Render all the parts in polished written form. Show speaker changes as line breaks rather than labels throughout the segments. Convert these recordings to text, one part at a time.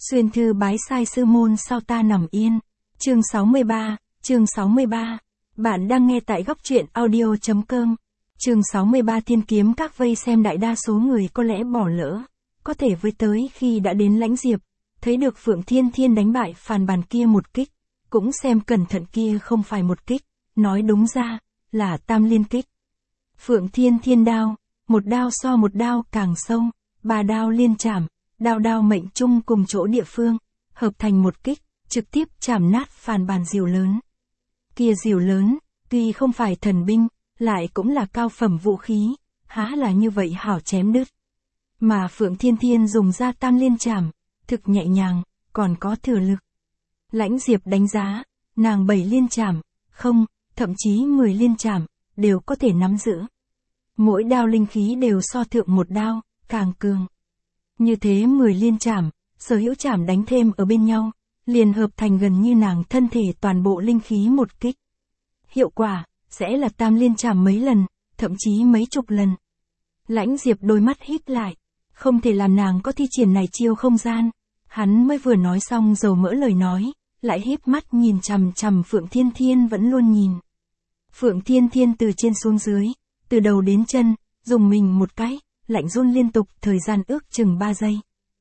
Xuyên thư bái sai sư môn sao ta nằm yên. Chương 63, chương 63. Bạn đang nghe tại góc truyện audio.com. Chương 63 thiên kiếm các vây xem đại đa số người có lẽ bỏ lỡ. Có thể với tới khi đã đến Lãnh Diệp, thấy được Phượng Thiên Thiên đánh bại phàn bàn kia một kích. Cũng xem cẩn thận kia không phải một kích, nói đúng ra, là tam liên kích. Phượng Thiên Thiên đao, một đao so một đao càng sâu, ba đao liên chạm, đao đao mệnh chung cùng chỗ địa phương, hợp thành một kích, trực tiếp chạm nát phàn bàn diều lớn. Kia diều lớn, tuy không phải thần binh, lại cũng là cao phẩm vũ khí, há là như vậy hảo chém đứt. Mà Phượng Thiên Thiên dùng ra tam liên chạm, thực nhẹ nhàng, còn có thừa lực. Lãnh Diệp đánh giá, nàng 7 liên chạm, không, thậm chí 10 liên chạm, đều có thể nắm giữ. Mỗi đao linh khí đều so thượng một đao, càng cường. Như thế 10 liên chạm, sở hữu chạm đánh thêm ở bên nhau, liền hợp thành gần như nàng thân thể toàn bộ linh khí một kích. Hiệu quả, sẽ là tam liên chạm mấy lần, thậm chí mấy chục lần. Lãnh Diệp đôi mắt híp lại, không thể làm nàng có thi triển này chiêu không gian. Hắn mới vừa nói xong dầu mỡ lời nói, lại híp mắt nhìn chằm chằm Phượng Thiên Thiên vẫn luôn nhìn. Phượng Thiên Thiên từ trên xuống dưới, từ đầu đến chân, dùng mình một cái, lạnh run liên tục thời gian ước chừng 3 giây.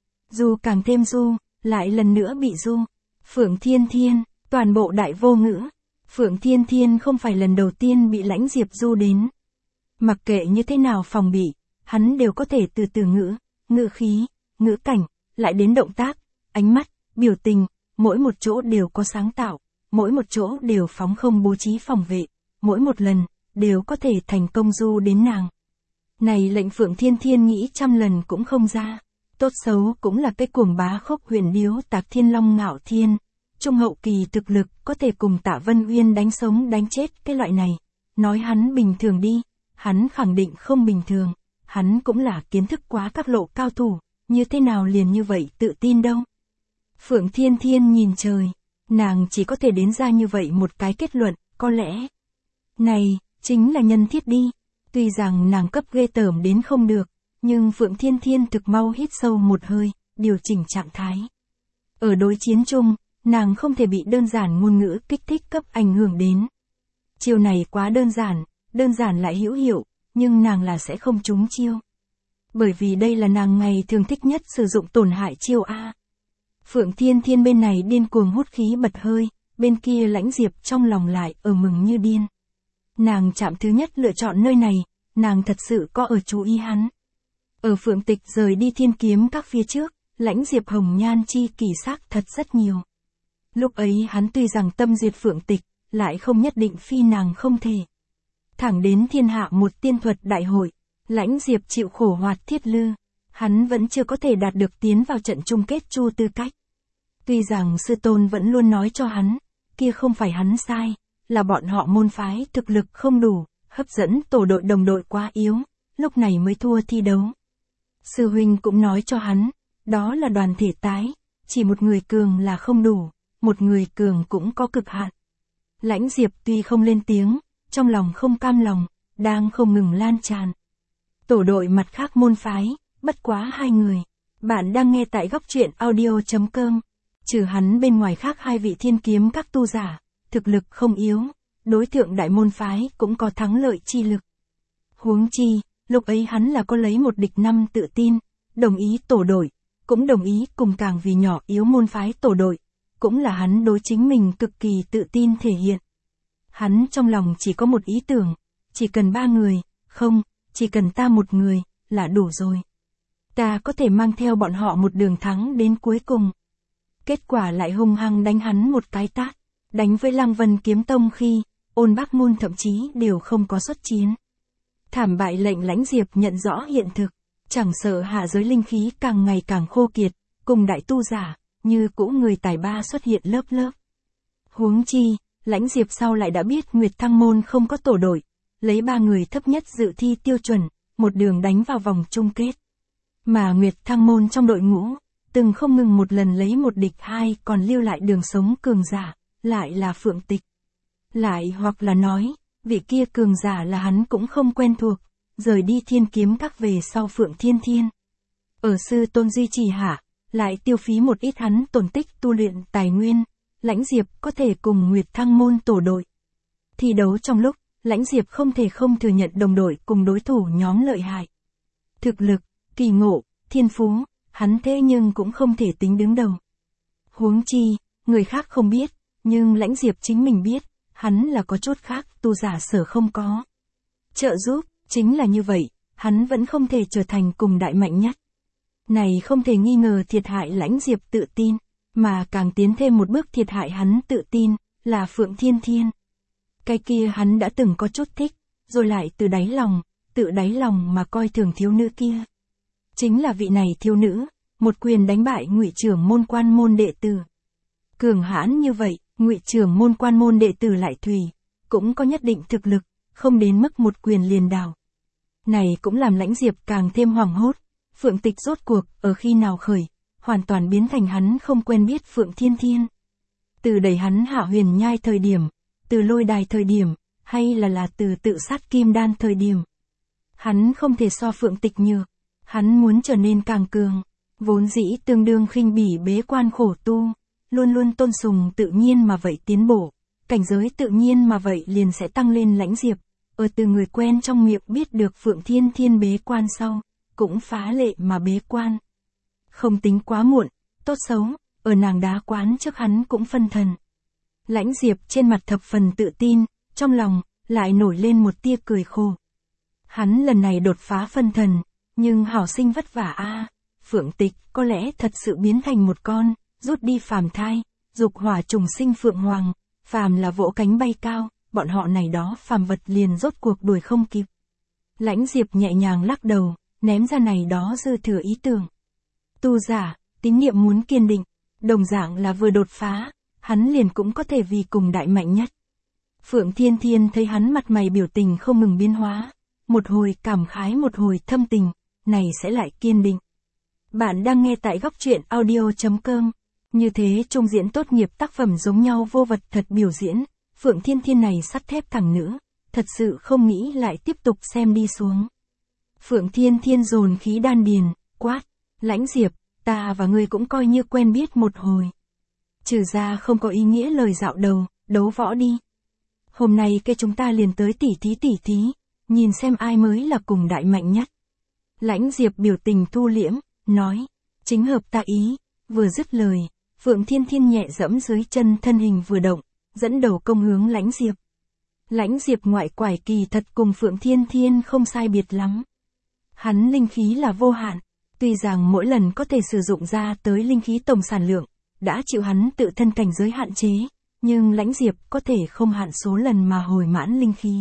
Du càng thêm du, lại lần nữa bị du. Phượng Thiên Thiên, toàn bộ đại vô ngữ. Phượng Thiên Thiên không phải lần đầu tiên bị Lãnh Diệp du đến. Mặc kệ như thế nào phòng bị, hắn đều có thể từ từ ngữ khí, ngữ cảnh, lại đến động tác, ánh mắt, biểu tình, mỗi một chỗ đều có sáng tạo, mỗi một chỗ đều phóng không bố trí phòng vệ, mỗi một lần, đều có thể thành công du đến nàng. Này lệnh Phượng Thiên Thiên nghĩ trăm lần cũng không ra. Tốt xấu cũng là cái cuồng bá khốc huyền điếu Tạc Thiên Long Ngạo Thiên. Trung hậu kỳ thực lực có thể cùng Tạ Vân Uyên đánh sống đánh chết cái loại này. Nói hắn bình thường đi, hắn khẳng định không bình thường. Hắn cũng là kiến thức quá các lộ cao thủ, như thế nào liền như vậy tự tin đâu. Phượng Thiên Thiên nhìn trời, nàng chỉ có thể đến ra như vậy một cái kết luận, có lẽ. Này, chính là nhân thiết đi. Tuy rằng nàng cấp ghê tởm đến không được, nhưng Phượng Thiên Thiên thực mau hít sâu một hơi, điều chỉnh trạng thái. Ở đối chiến chung, nàng không thể bị đơn giản ngôn ngữ kích thích cấp ảnh hưởng đến. Chiêu này quá đơn giản lại hữu hiệu, nhưng nàng là sẽ không trúng chiêu. Bởi vì đây là nàng ngày thường thích nhất sử dụng tổn hại chiêu A. Phượng Thiên Thiên bên này điên cuồng hút khí bật hơi, bên kia Lãnh Diệp trong lòng lại ở mừng như điên. Nàng chạm thứ nhất lựa chọn nơi này, nàng thật sự có ở chú ý hắn. Ở Phượng Tịch rời đi thiên kiếm các phía trước, Lãnh Diệp hồng nhan chi kỳ sắc thật rất nhiều. Lúc ấy hắn tuy rằng tâm diệt Phượng Tịch, lại không nhất định phi nàng không thể. Thẳng đến thiên hạ một tiên thuật đại hội, Lãnh Diệp chịu khổ hoạt thiết lư, hắn vẫn chưa có thể đạt được tiến vào trận chung kết chu tư cách. Tuy rằng sư tôn vẫn luôn nói cho hắn, kia không phải hắn sai, là bọn họ môn phái thực lực không đủ, hấp dẫn tổ đội đồng đội quá yếu, lúc này mới thua thi đấu. Sư huynh cũng nói cho hắn, đó là đoàn thể tái, chỉ một người cường là không đủ, một người cường cũng có cực hạn. Lãnh Diệp tuy không lên tiếng, trong lòng không cam lòng, đang không ngừng lan tràn. Tổ đội mặt khác môn phái, bất quá 2 người. Bạn đang nghe tại góc truyện audio.com. Trừ hắn bên ngoài khác 2 vị thiên kiếm các tu giả, thực lực không yếu, đối thượng đại môn phái cũng có thắng lợi chi lực. Huống chi, lúc ấy hắn là có lấy 1 địch 5 tự tin, đồng ý tổ đội, cũng đồng ý cùng càng vì nhỏ yếu môn phái tổ đội, cũng là hắn đối chính mình cực kỳ tự tin thể hiện. Hắn trong lòng chỉ có một ý tưởng, chỉ cần 3 người, không, chỉ cần ta 1 người, là đủ rồi. Ta có thể mang theo bọn họ một đường thắng đến cuối cùng. Kết quả lại hung hăng đánh hắn một cái tát, đánh với Lăng Vân Kiếm Tông khi, Ôn Bác Môn thậm chí đều không có xuất chiến. Thảm bại lệnh Lãnh Diệp nhận rõ hiện thực, chẳng sợ hạ giới linh khí càng ngày càng khô kiệt, cùng đại tu giả, như cũ người tài ba xuất hiện lớp lớp. Huống chi, Lãnh Diệp sau lại đã biết Nguyệt Thăng Môn không có tổ đội, lấy 3 người thấp nhất dự thi tiêu chuẩn, một đường đánh vào vòng chung kết. Mà Nguyệt Thăng Môn trong đội ngũ, từng không ngừng một lần lấy 1 địch 2 còn lưu lại đường sống cường giả, lại là Phượng Tịch. Lại hoặc là nói, vị kia cường giả là hắn cũng không quen thuộc, rời đi thiên kiếm các về sau Phượng Thiên Thiên. Ở sư tôn duy trì hạ, lại tiêu phí một ít hắn tổn tích tu luyện tài nguyên, Lãnh Diệp có thể cùng Nguyệt Thăng môn tổ đội. Thi đấu trong lúc, Lãnh Diệp không thể không thừa nhận đồng đội cùng đối thủ nhóm lợi hại. Thực lực, kỳ ngộ, thiên phú, hắn thế nhưng cũng không thể tính đứng đầu. Huống chi, người khác không biết, nhưng Lãnh Diệp chính mình biết, hắn là có chút khác tu giả sở không có. Trợ giúp, chính là như vậy, hắn vẫn không thể trở thành cùng đại mạnh nhất. Này không thể nghi ngờ thiệt hại Lãnh Diệp tự tin, mà càng tiến thêm một bước thiệt hại hắn tự tin, là Phượng Thiên Thiên. Cái kia hắn đã từng có chút thích, rồi lại từ đáy lòng, tự đáy lòng mà coi thường thiếu nữ kia. Chính là vị này thiếu nữ, một quyền đánh bại Ngụy trưởng môn quan môn đệ tử. Cường hãn như vậy, Ngụy trưởng môn quan môn đệ tử lại thùy, cũng có nhất định thực lực, không đến mức một quyền liền đào. Này cũng làm Lãnh Diệp càng thêm hoảng hốt, Phượng Tịch rốt cuộc ở khi nào khởi, hoàn toàn biến thành hắn không quen biết Phượng Thiên Thiên. Từ đẩy hắn hạ huyền nhai thời điểm, từ lôi đài thời điểm, hay là từ tự sát kim đan thời điểm. Hắn không thể so Phượng Tịch nhược, hắn muốn trở nên càng cường, vốn dĩ tương đương khinh bỉ bế quan khổ tu, luôn luôn tôn sùng tự nhiên mà vậy tiến bộ, cảnh giới tự nhiên mà vậy liền sẽ tăng lên. Lãnh Diệp, ở từ người quen trong miệng biết được Phượng Thiên Thiên bế quan sau, cũng phá lệ mà bế quan. Không tính quá muộn, tốt xấu, ở nàng đá quán trước hắn cũng phân thần. Lãnh Diệp trên mặt thập phần tự tin, trong lòng, lại nổi lên một tia cười khổ. Hắn lần này đột phá phân thần, nhưng hảo sinh vất vả a. Phượng Tịch có lẽ thật sự biến thành một con, rút đi phàm thai, dục hỏa trùng sinh phượng hoàng, phàm là vỗ cánh bay cao, bọn họ này đó phàm vật liền rốt cuộc đuổi không kịp. Lãnh Diệp nhẹ nhàng lắc đầu, ném ra này đó dư thừa ý tưởng. Tu giả, tín niệm muốn kiên định, đồng dạng là vừa đột phá, hắn liền cũng có thể vì cùng đại mạnh nhất. Phượng Thiên Thiên thấy hắn mặt mày biểu tình không ngừng biến hóa, một hồi cảm khái một hồi thâm tình, này sẽ lại kiên định. Bạn đang nghe tại góc truyện audio.com. Như thế trung diễn tốt nghiệp tác phẩm giống nhau vô vật thật biểu diễn, Phượng Thiên Thiên này sắt thép thẳng nữ, thật sự không nghĩ lại tiếp tục xem đi xuống. Phượng Thiên Thiên dồn khí đan điền, quát, Lãnh Diệp, ta và ngươi cũng coi như quen biết một hồi. Trừ ra không có ý nghĩa lời dạo đầu, đấu võ đi. Hôm nay cái chúng ta liền tới tỉ thí, nhìn xem ai mới là cùng đại mạnh nhất. Lãnh Diệp biểu tình thu liễm, nói, chính hợp ta ý, vừa dứt lời, Phượng Thiên Thiên nhẹ dẫm dưới chân thân hình vừa động, dẫn đầu công hướng Lãnh Diệp. Lãnh Diệp ngoại quải kỳ thật cùng Phượng Thiên Thiên không sai biệt lắm. Hắn linh khí là vô hạn, tuy rằng mỗi lần có thể sử dụng ra tới linh khí tổng sản lượng, đã chịu hắn tự thân cảnh giới hạn chế, nhưng Lãnh Diệp có thể không hạn số lần mà hồi mãn linh khí.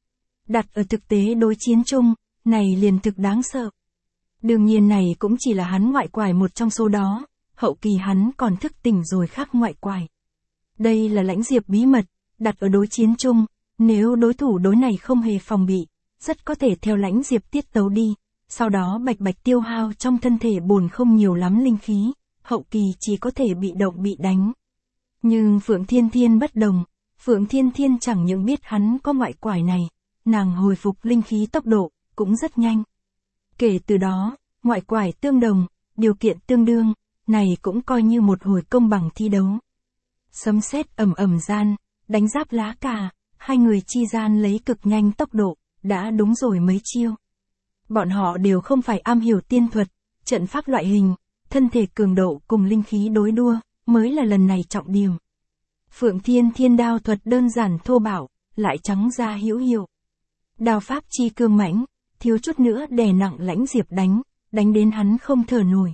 Đặt ở thực tế đối chiến chung, này liền thực đáng sợ. Đương nhiên này cũng chỉ là hắn ngoại quải một trong số đó, hậu kỳ hắn còn thức tỉnh rồi khác ngoại quải. Đây là Lãnh Diệp bí mật, đặt ở đối chiến chung, nếu đối thủ đối này không hề phòng bị, rất có thể theo Lãnh Diệp tiết tấu đi, sau đó bạch bạch tiêu hao trong thân thể bổn không nhiều lắm linh khí, hậu kỳ chỉ có thể bị động bị đánh. Nhưng Phượng Thiên Thiên bất đồng, Phượng Thiên Thiên chẳng những biết hắn có ngoại quải này, nàng hồi phục linh khí tốc độ, cũng rất nhanh. Kể từ đó, ngoại quải tương đồng, điều kiện tương đương, này cũng coi như một hồi công bằng thi đấu. Sấm sét ầm ầm gian, đánh giáp lá cà, hai người chi gian lấy cực nhanh tốc độ, đã đúng rồi mấy chiêu. Bọn họ đều không phải am hiểu tiên thuật, trận pháp loại hình, thân thể cường độ cùng linh khí đối đua, mới là lần này trọng điểm. Phượng Thiên Thiên đao thuật đơn giản thô bạo, lại trắng ra hữu hiệu. Đao pháp chi cương mãnh, thiếu chút nữa đè nặng Lãnh Diệp đánh đến hắn không thở nổi.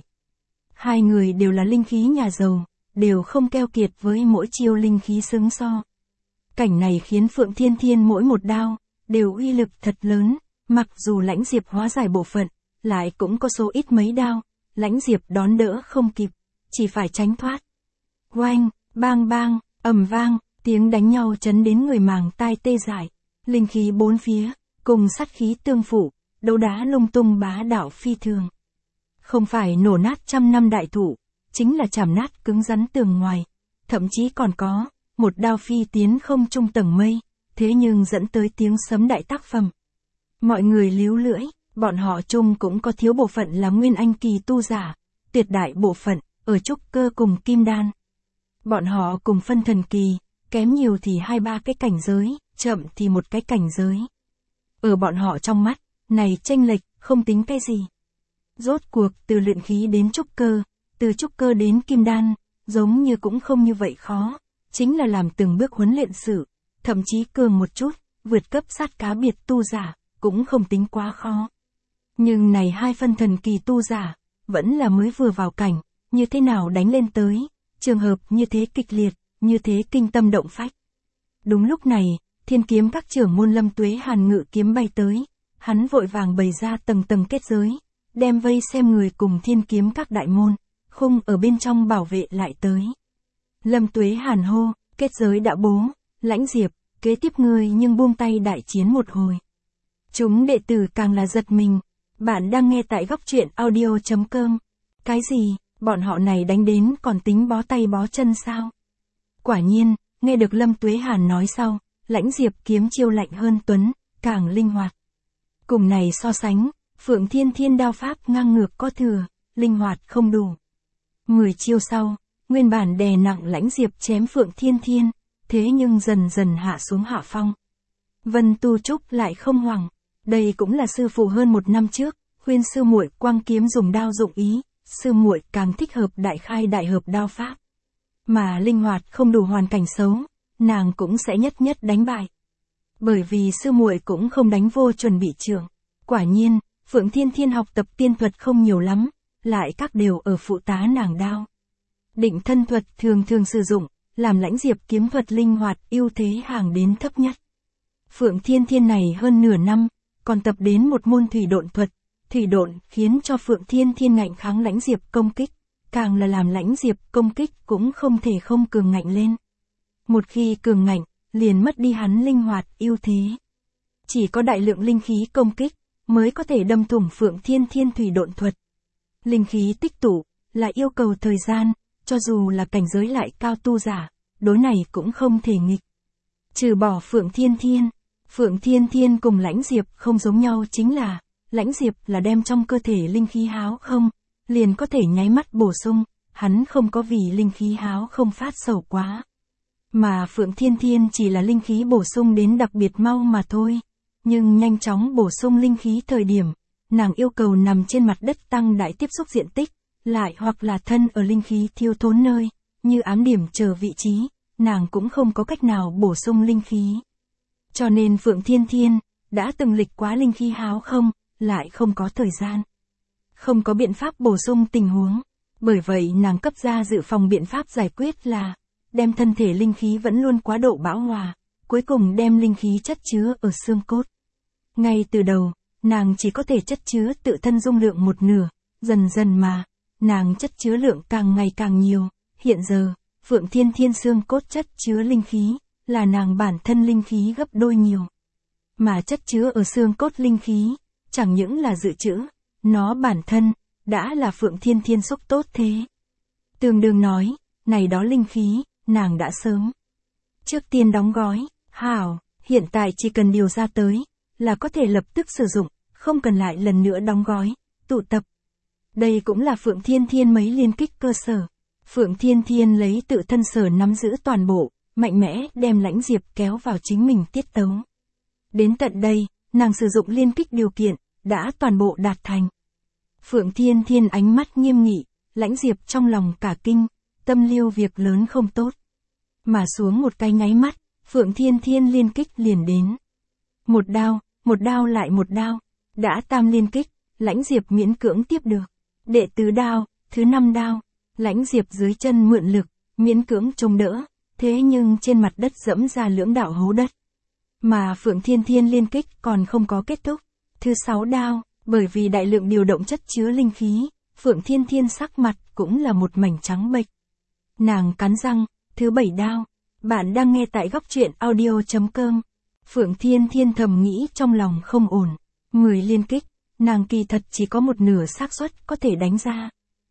Hai người đều là linh khí nhà giàu, đều không keo kiệt với mỗi chiêu linh khí xứng so. Cảnh này khiến Phượng Thiên Thiên mỗi một đao, đều uy lực thật lớn, mặc dù Lãnh Diệp hóa giải bộ phận, lại cũng có số ít mấy đao, Lãnh Diệp đón đỡ không kịp, chỉ phải tránh thoát. Oanh, bang bang, ầm vang, tiếng đánh nhau chấn đến người màng tai tê dại, linh khí bốn phía, cùng sát khí tương phụ, đấu đá lung tung bá đạo phi thường. Không phải nổ nát trăm năm đại thụ, chính là chảm nát cứng rắn tường ngoài, thậm chí còn có một đao phi tiến không trung tầng mây, thế nhưng dẫn tới tiếng sấm đại tác phẩm. Mọi người líu lưỡi, bọn họ chung cũng có thiếu bộ phận là nguyên anh kỳ tu giả, tuyệt đại bộ phận ở trúc cơ cùng kim đan. Bọn họ cùng phân thần kỳ, kém nhiều thì 2-3 cái cảnh giới, chậm thì một cái cảnh giới. Ở bọn họ trong mắt, này chênh lệch, không tính cái gì. Rốt cuộc từ luyện khí đến trúc cơ, từ trúc cơ đến kim đan, giống như cũng không như vậy khó, chính là làm từng bước huấn luyện sự, thậm chí cường một chút, vượt cấp sát cá biệt tu giả, cũng không tính quá khó. Nhưng này 2 phân thần kỳ tu giả, vẫn là mới vừa vào cảnh, như thế nào đánh lên tới, trường hợp như thế kịch liệt, như thế kinh tâm động phách. Đúng lúc này, thiên kiếm các trưởng môn Lâm Tuế Hàn ngự kiếm bay tới, hắn vội vàng bày ra tầng tầng kết giới, đem vây xem người cùng thiên kiếm các đại môn, khung ở bên trong bảo vệ lại tới. Lâm Tuế Hàn hô, kết giới đã bố, Lãnh Diệp, kế tiếp ngươi nhưng buông tay đại chiến một hồi. Chúng đệ tử càng là giật mình, bạn đang nghe tại góc truyện audio.com. Cái gì, bọn họ này đánh đến còn tính bó tay bó chân sao? Quả nhiên, nghe được Lâm Tuế Hàn nói sau, Lãnh Diệp kiếm chiêu lạnh hơn tuấn, càng linh hoạt. Cùng này so sánh, Phượng Thiên Thiên đao pháp ngang ngược có thừa, linh hoạt không đủ. 10 chiêu sau, nguyên bản đè nặng Lãnh Diệp chém Phượng Thiên Thiên, thế nhưng dần dần hạ xuống hạ phong. Vân Tu Trúc lại không hoảng, đây cũng là sư phụ hơn 1 năm trước, khuyên sư muội quang kiếm dùng đao dụng ý, sư muội càng thích hợp đại khai đại hợp đao pháp. Mà linh hoạt không đủ hoàn cảnh xấu, nàng cũng sẽ nhất nhất đánh bại. Bởi vì sư muội cũng không đánh vô chuẩn bị trưởng. Quả nhiên, Phượng Thiên Thiên học tập tiên thuật không nhiều lắm, lại các đều ở phụ tá nàng đao. Định thân thuật thường thường sử dụng, làm Lãnh Diệp kiếm thuật linh hoạt ưu thế hàng đến thấp nhất. Phượng Thiên Thiên này hơn nửa năm, còn tập đến một môn thủy độn thuật. Thủy độn khiến cho Phượng Thiên Thiên ngạnh kháng Lãnh Diệp công kích, càng là làm Lãnh Diệp công kích cũng không thể không cường ngạnh lên. Một khi cường ngạnh, liền mất đi hắn linh hoạt ưu thế. Chỉ có đại lượng linh khí công kích, mới có thể đâm thủng Phượng Thiên Thiên thủy độn thuật. Linh khí tích tụ, là yêu cầu thời gian, cho dù là cảnh giới lại cao tu giả, đối này cũng không thể nghịch. Trừ bỏ Phượng Thiên Thiên cùng Lãnh Diệp không giống nhau chính là, Lãnh Diệp là đem trong cơ thể linh khí háo không, liền có thể nháy mắt bổ sung, hắn không có vì linh khí háo không phát sầu quá. Mà Phượng Thiên Thiên chỉ là linh khí bổ sung đến đặc biệt mau mà thôi, nhưng nhanh chóng bổ sung linh khí thời điểm, nàng yêu cầu nằm trên mặt đất tăng đại tiếp xúc diện tích, lại hoặc là thân ở linh khí thiếu thốn nơi, như ám điểm chờ vị trí, nàng cũng không có cách nào bổ sung linh khí. Cho nên Phượng Thiên Thiên, đã từng lịch quá linh khí háo không, lại không có thời gian. Không có biện pháp bổ sung tình huống, bởi vậy nàng cấp ra dự phòng biện pháp giải quyết là, đem thân thể linh khí vẫn luôn quá độ bão hòa, cuối cùng đem linh khí chất chứa ở xương cốt. Ngay từ đầu, nàng chỉ có thể chất chứa tự thân dung lượng một nửa, dần dần mà, nàng chất chứa lượng càng ngày càng nhiều, hiện giờ, Phượng Thiên Thiên xương cốt chất chứa linh khí, là nàng bản thân linh khí gấp đôi nhiều. Mà chất chứa ở xương cốt linh khí, chẳng những là dự trữ, nó bản thân, đã là Phượng Thiên Thiên xúc tốt thế. Tương đương nói, này đó linh khí, nàng đã sớm. Trước tiên đóng gói, hảo, hiện tại chỉ cần điều ra tới, là có thể lập tức sử dụng, không cần lại lần nữa đóng gói, tụ tập. Đây cũng là Phượng Thiên Thiên mấy liên kích cơ sở. Phượng Thiên Thiên lấy tự thân sở nắm giữ toàn bộ, mạnh mẽ đem Lãnh Diệp kéo vào chính mình tiết tấu. Đến tận đây, nàng sử dụng liên kích điều kiện, đã toàn bộ đạt thành. Phượng Thiên Thiên ánh mắt nghiêm nghị, Lãnh Diệp trong lòng cả kinh, tâm liêu việc lớn không tốt. Mà xuống một cái nháy mắt, Phượng Thiên Thiên liên kích liền đến. Một đao lại một đao, đã tam liên kích, Lãnh Diệp miễn cưỡng tiếp được. Đệ tứ đao, thứ 5 đao, Lãnh Diệp dưới chân mượn lực, miễn cưỡng chống đỡ, thế nhưng trên mặt đất dẫm ra lưỡng đạo hố đất. Mà Phượng Thiên Thiên liên kích còn không có kết thúc. Thứ 6 đao, bởi vì đại lượng điều động chất chứa linh khí, Phượng Thiên Thiên sắc mặt cũng là một mảnh trắng bệch. Nàng cắn răng, thứ 7 đao, bạn đang nghe tại góc truyện audio.com. Phượng Thiên Thiên thầm nghĩ trong lòng không ổn. 10 liên kích, nàng kỳ thật chỉ có một nửa xác suất có thể đánh ra.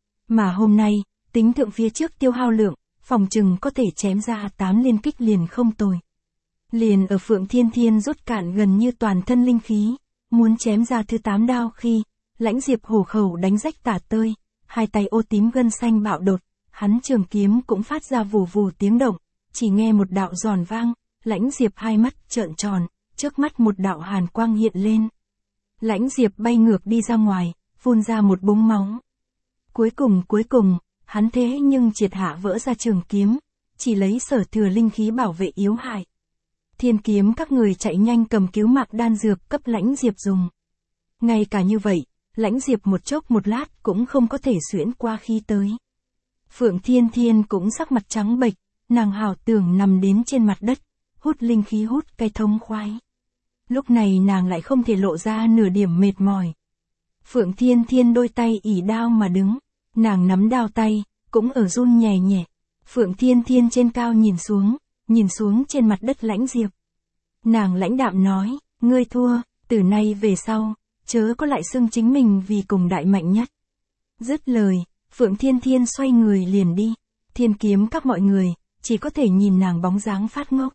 Mà hôm nay, tính thượng phía trước tiêu hao lượng, phòng chừng có thể chém ra 8 liên kích liền không tồi. Liền ở Phượng Thiên Thiên rút cạn gần như toàn thân linh khí, muốn chém ra thứ 8 đao khi, Lãnh Diệp hổ khẩu đánh rách tả tơi, hai tay ô tím gân xanh bạo đột, hắn trường kiếm cũng phát ra vù vù tiếng động, chỉ nghe một đạo giòn vang, Lãnh Diệp hai mắt trợn tròn, trước mắt một đạo hàn quang hiện lên. Lãnh Diệp bay ngược đi ra ngoài, phun ra một búng máu. Cuối cùng, hắn thế nhưng triệt hạ vỡ ra trường kiếm, chỉ lấy sở thừa linh khí bảo vệ yếu hại. Thiên kiếm các người chạy nhanh cầm cứu mạng đan dược cấp Lãnh Diệp dùng. Ngay cả như vậy, Lãnh Diệp một chốc một lát cũng không có thể xuyễn qua khí tới. Phượng Thiên Thiên cũng sắc mặt trắng bệch, nàng hảo tưởng nằm đến trên mặt đất, hút linh khí hút cái thông khoái. Lúc này nàng lại không thể lộ ra nửa điểm mệt mỏi. Phượng Thiên Thiên đôi tay ỉ đao mà đứng, nàng nắm đao tay, cũng ở run nhẹ nhẹ. Phượng Thiên Thiên trên cao nhìn xuống trên mặt đất Lãnh Diệp. Nàng lãnh đạm nói, ngươi thua, từ nay về sau, chớ có lại xưng chính mình vì cùng đại mạnh nhất. Dứt lời, Phượng Thiên Thiên xoay người liền đi, thiên kiếm các mọi người, chỉ có thể nhìn nàng bóng dáng phát ngốc.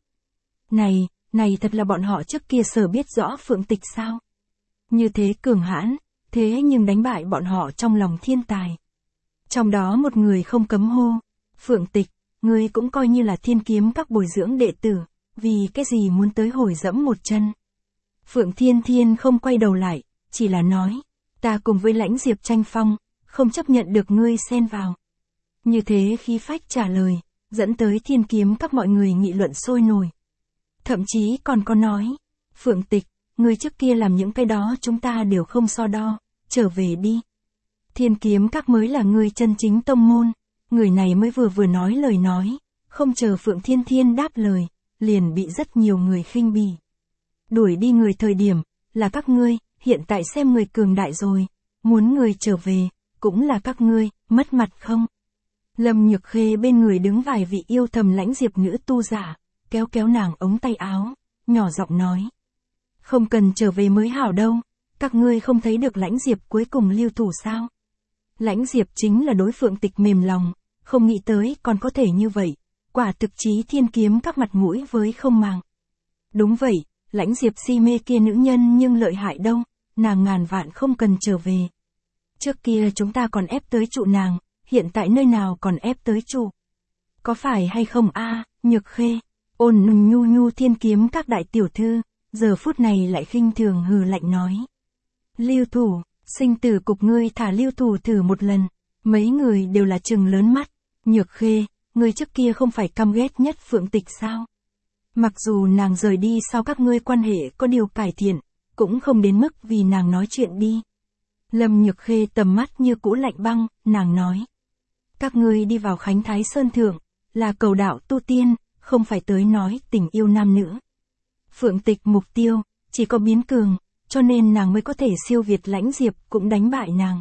Này thật là bọn họ trước kia sở biết rõ Phượng Tịch sao? Như thế cường hãn, thế nhưng đánh bại bọn họ trong lòng thiên tài. Trong đó một người không cấm hô, Phượng Tịch, ngươi cũng coi như là thiên kiếm các bồi dưỡng đệ tử, vì cái gì muốn tới hồi dẫm một chân. Phượng Thiên Thiên không quay đầu lại, chỉ là nói, ta cùng với Lãnh Diệp tranh phong, không chấp nhận được ngươi xen vào. Như thế khí phách trả lời, dẫn tới thiên kiếm các mọi người nghị luận sôi nổi. Thậm chí còn có nói, Phượng Tịch, ngươi trước kia làm những cái đó chúng ta đều không so đo, trở về đi. Thiên kiếm các mới là ngươi chân chính tông môn, người này mới vừa nói lời nói, không chờ Phượng Thiên Thiên đáp lời, liền bị rất nhiều người khinh bỉ. Đuổi đi người thời điểm, là các ngươi, hiện tại xem người cường đại rồi, muốn người trở về, cũng là các ngươi, mất mặt không? Lâm Nhược Khê bên người đứng vài vị yêu thầm Lãnh Diệp nữ tu giả, kéo nàng ống tay áo, nhỏ giọng nói. Không cần trở về mới hảo đâu, các ngươi không thấy được Lãnh Diệp cuối cùng lưu thủ sao? Lãnh Diệp chính là đối Phượng Tịch mềm lòng, không nghĩ tới còn có thể như vậy, quả thực chí thiên kiếm các mặt mũi với không màng. Đúng vậy, Lãnh Diệp si mê kia nữ nhân nhưng lợi hại đâu, nàng ngàn vạn không cần trở về. Trước kia chúng ta còn ép tới trụ nàng, hiện tại nơi nào còn ép tới trụ. Có phải hay không a? Nhược Khê, ôn nhu thiên kiếm các đại tiểu thư, giờ phút này lại khinh thường hừ lạnh nói. Lưu thủ, sinh tử cục ngươi thả lưu thủ thử một lần, mấy người đều là trừng lớn mắt. Nhược Khê, ngươi trước kia không phải căm ghét nhất Phượng Tịch sao? Mặc dù nàng rời đi sau các ngươi quan hệ có điều cải thiện, cũng không đến mức vì nàng nói chuyện đi. Lâm Nhược Khê tầm mắt như cũ lạnh băng, nàng nói. Các ngươi đi vào Khánh Thái Sơn Thượng, là cầu đạo tu tiên, không phải tới nói tình yêu nam nữ. Phượng Tịch mục tiêu, chỉ có biến cường, cho nên nàng mới có thể siêu việt Lãnh Diệp cũng đánh bại nàng.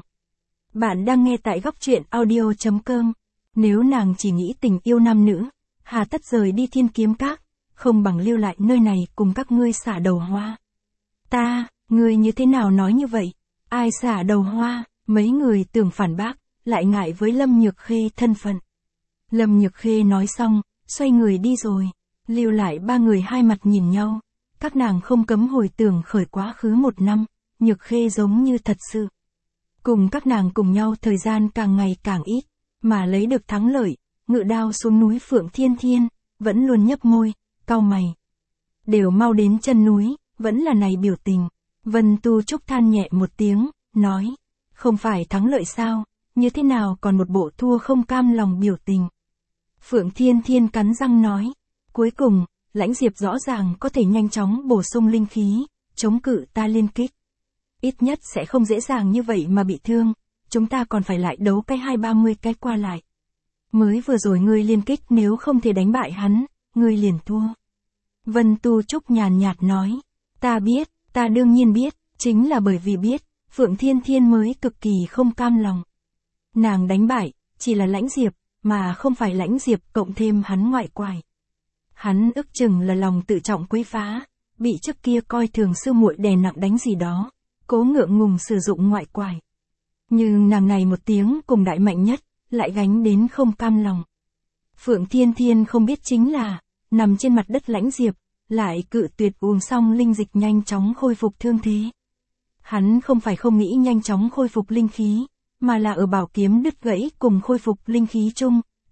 Bạn đang nghe tại góc truyện audio.com. Nếu nàng chỉ nghĩ tình yêu nam nữ, hà tất rời đi thiên kiếm các, không bằng lưu lại nơi này cùng các ngươi xả đầu hoa. Ngươi như thế nào nói như vậy? Ai xả đầu hoa? Mấy người tưởng phản bác, lại ngại với Lâm Nhược Khê thân phận. Lâm Nhược Khê nói xong, xoay người đi rồi, lưu lại ba người hai mặt nhìn nhau, các nàng không cấm hồi tưởng khởi quá khứ một năm, Nhược Khê giống như thật sự. Cùng các nàng cùng nhau thời gian càng ngày càng ít, mà lấy được thắng lợi, ngự đao xuống núi Phượng Thiên Thiên, vẫn luôn nhấp môi, cau mày. Đều mau đến chân núi, vẫn là này biểu tình. Vân Tu Trúc than nhẹ một tiếng, nói, không phải thắng lợi sao, như thế nào còn một bộ thua không cam lòng biểu tình. Phượng Thiên Thiên cắn răng nói, cuối cùng, Lãnh Diệp rõ ràng có thể nhanh chóng bổ sung linh khí, chống cự ta liên kích. Ít nhất sẽ không dễ dàng như vậy mà bị thương, chúng ta còn phải lại đấu cái 20-30 cái qua lại. Mới vừa rồi ngươi liên kích nếu không thể đánh bại hắn, ngươi liền thua. Vân Tu Trúc nhàn nhạt nói, ta biết, ta đương nhiên biết, chính là bởi vì biết, Phượng Thiên Thiên mới cực kỳ không cam lòng. Nàng đánh bại, chỉ là Lãnh Diệp, mà không phải Lãnh Diệp cộng thêm hắn ngoại quải. Hắn ức chừng là lòng tự trọng quấy phá, bị trước kia coi thường sư muội đè nặng đánh gì đó, cố ngượng ngùng sử dụng ngoại quải. Nhưng nàng này một tiếng cùng đại mạnh nhất, lại gánh đến không cam lòng. Phượng Thiên Thiên không biết chính là, nằm trên mặt đất Lãnh Diệp, lại cự tuyệt uống xong linh dịch nhanh chóng khôi phục thương thế. Hắn không phải không nghĩ nhanh chóng khôi phục linh khí, mà là ở bảo kiếm đứt gãy cùng khôi phục linh khí chung,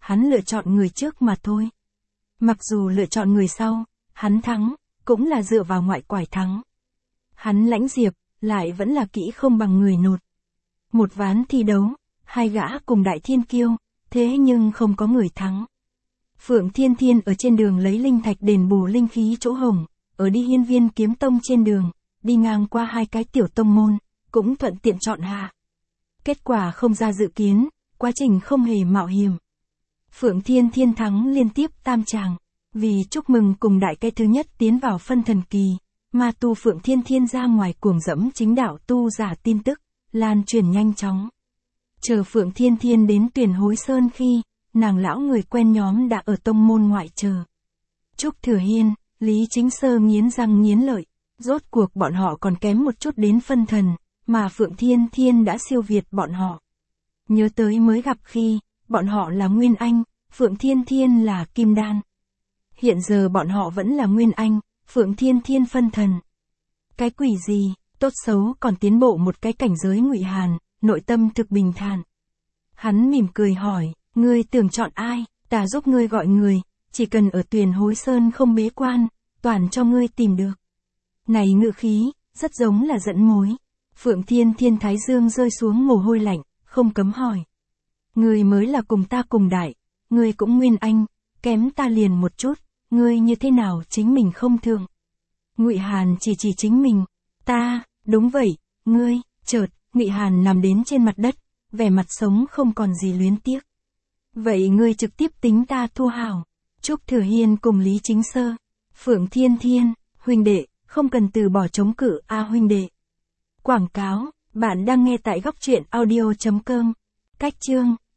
hắn lựa chọn người trước mà thôi. Mặc dù lựa chọn người sau, hắn thắng, cũng là dựa vào ngoại quải thắng. Hắn Lãnh Diệp, lại vẫn là kỹ không bằng người nột. Một ván thi đấu, hai gã cùng đại thiên kiêu, thế nhưng không có người thắng. Phượng Thiên Thiên ở trên đường lấy linh thạch đền bù linh khí chỗ hổng, ở đi Hiên Viên Kiếm Tông trên đường, đi ngang qua hai cái tiểu tông môn, cũng thuận tiện chọn hạ. Kết quả không ra dự kiến, quá trình không hề mạo hiểm. Phượng Thiên Thiên thắng liên tiếp tam tràng, vì chúc mừng cùng đại cái thứ nhất tiến vào phân thần kỳ, ma tu Phượng Thiên Thiên ra ngoài cuồng dẫm chính đạo tu giả tin tức, lan truyền nhanh chóng. Chờ Phượng Thiên Thiên đến Tuyển Hối Sơn khi, nàng lão người quen nhóm đã ở tông môn ngoại chờ. Trúc Thừa Hiên, Lý Chính Sơ nghiến răng nghiến lợi, rốt cuộc bọn họ còn kém một chút đến phân thần, mà Phượng Thiên Thiên đã siêu việt bọn họ. Nhớ tới mới gặp khi, bọn họ là Nguyên Anh, Phượng Thiên Thiên là Kim Đan. Hiện giờ bọn họ vẫn là Nguyên Anh, Phượng Thiên Thiên phân thần. Cái quỷ gì, tốt xấu còn tiến bộ một cái cảnh giới. Ngụy Hàn, nội tâm thực bình thản. Hắn mỉm cười hỏi, ngươi tưởng chọn ai, ta giúp ngươi gọi người, chỉ cần ở Tuyển Hối Sơn không bế quan, toàn cho ngươi tìm được. Này ngữ khí, rất giống là dẫn mối. Phượng Thiên Thiên thái dương rơi xuống mồ hôi lạnh, không cấm hỏi. Ngươi mới là cùng ta cùng đại, ngươi cũng Nguyên Anh, kém ta liền một chút, ngươi như thế nào chính mình không thượng. Ngụy Hàn chỉ chính mình, ta, đúng vậy, ngươi, chợt, Ngụy Hàn nằm đến trên mặt đất, vẻ mặt sống không còn gì luyến tiếc. Vậy ngươi trực tiếp tính ta thua hảo. Trúc Thừa Hiên cùng Lý Chính Sơ. Phượng Thiên Thiên, huynh đệ, không cần từ bỏ chống cự a huynh đệ. Quảng cáo, bạn đang nghe tại góc truyện audio.com. Cách chương